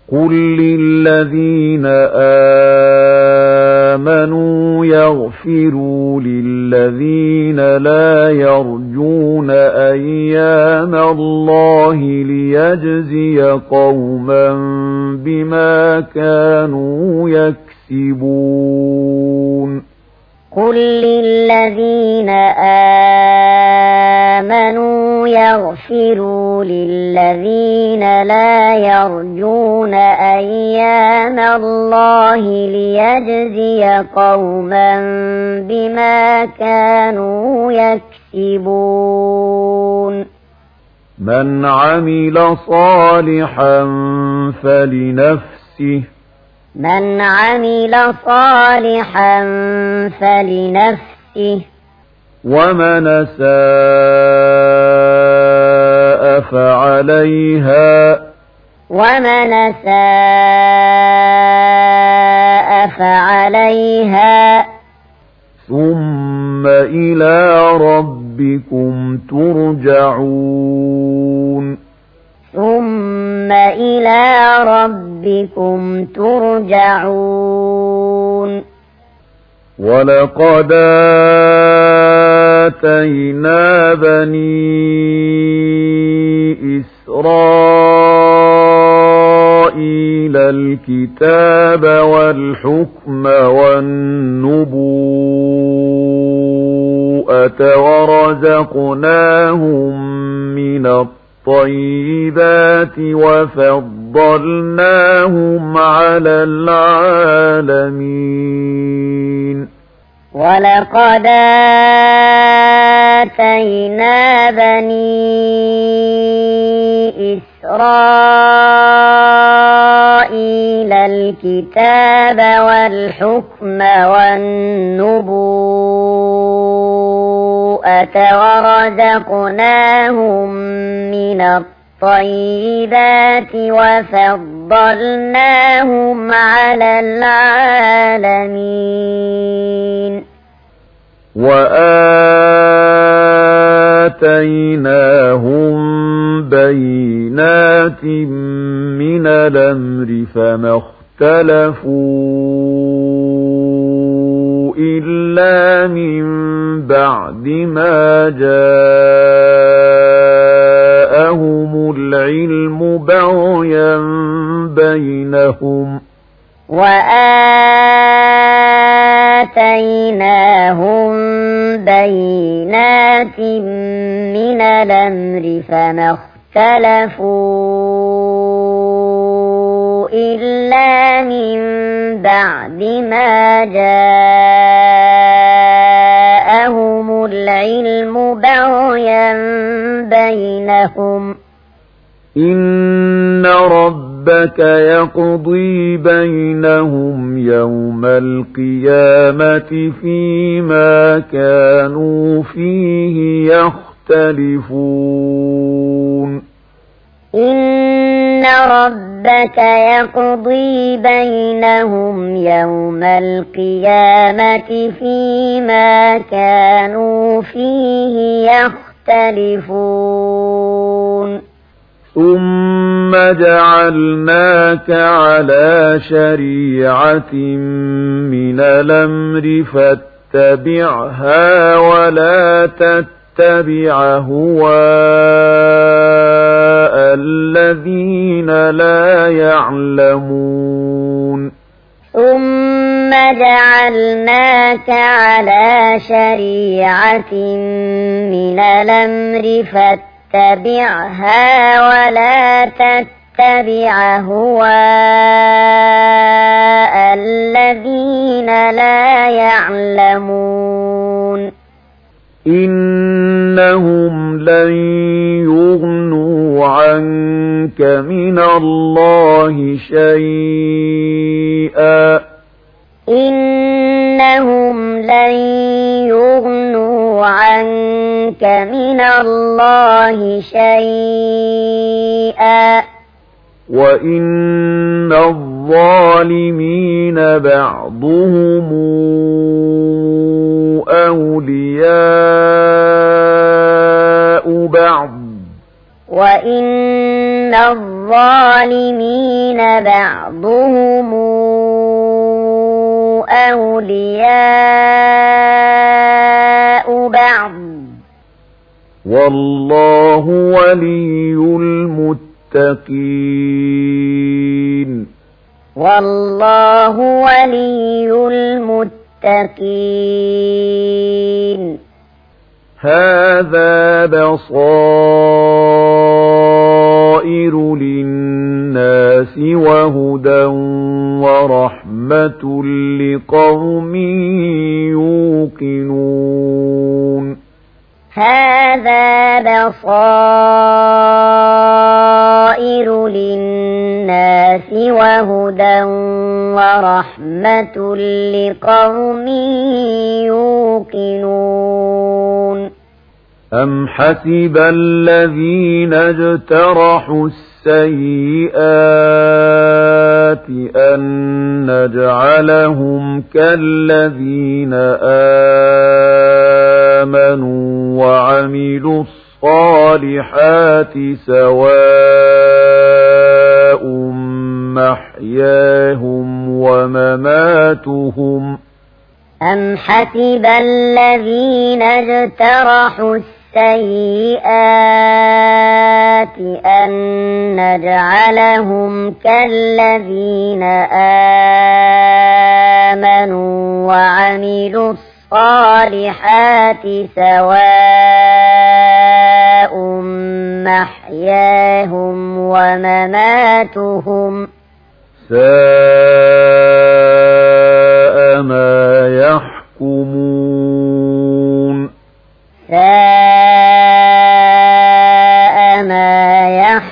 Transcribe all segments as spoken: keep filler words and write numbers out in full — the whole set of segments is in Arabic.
قل للذين آمنوا يغفروا للذين لا يرجون أيام الله ليجزي قوما بما كانوا يكسبون قل للذين آمنوا يغفروا للذين لا يرجون أيام الله ليجزي قوما بما كانوا يكسبون من عمل صالحا فلنفسه من عمل صالحا فلنفسه ومن أساء فعليها ومن أساء فعليها ثم إلى ربكم ترجعون ثم إلى ربكم ترجعون ولقد آتينا بني إسرائيل الكتاب والحكم والنبوءة ورزقناهم من الطيبات وفضلناهم على العالمين ولقد آتينا بني إسرائيل الكتاب والحكم والنبوءة ورزقناهم من الطيبات وفضلناهم على العالمين وآتيناهم بينات من الأمر فما اختلفوا إلا من بعد ما جاءهم العلم بغيا بينهم وآتيناهم بينات من الأمر فما اختلفوا إلا من بعد ما جاءهم العلم بغيا بينهم إن ربك يقضي بينهم يوم القيامة فيما كانوا فيه يختلفون إن ربك يقضي بينهم يوم القيامة فيما كانوا فيه يختلفون ثم جعلناك على شريعة من الأمر فاتبعها ولا تتبع هواء الذين لا يعلمون ثم جعلناك على شريعة من الأمر فاتبعها اتبعها ولا تتبع هواء الذين لا يعلمون إنهم لن يغنوا عنك من الله شيئا إنهم لن يغنوا عنك من الله شيئا وإن الظالمين بعضهم أولياء بعض وإن الظالمين الظالمين بعضهم أولياء بعض والله ولي المتقين والله ولي المتقين هذا بصائر للناس وهدى ورحمة لقوم يوقنون هذا بصائر للناس وهدى ورحمة لقوم يوقنون أم حسب الذين اجترحوا السيئات أن نجعلهم كالذين آمنوا وعملوا الصالحات سواء محياهم ومماتهم أم حسب الذين اجترحوا السيئات أن نجعلهم كالذين آمنوا وعملوا الصالحات سواء محياهم ومماتهم ساء ما يحكمون ساء ما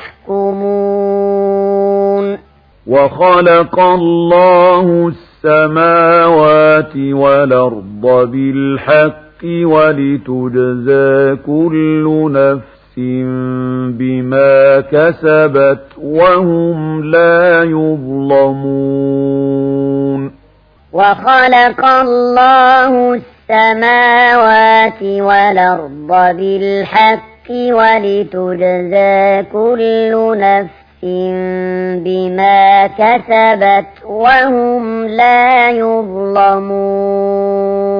يحكمون وخلق الله السماوات والأرض بالحق ولتجزى كل نفس بما كسبت وهم لا يظلمون وخلق الله السماوات والأرض بالحق ولتجزى كل نفس بما كسبت وهم لا يظلمون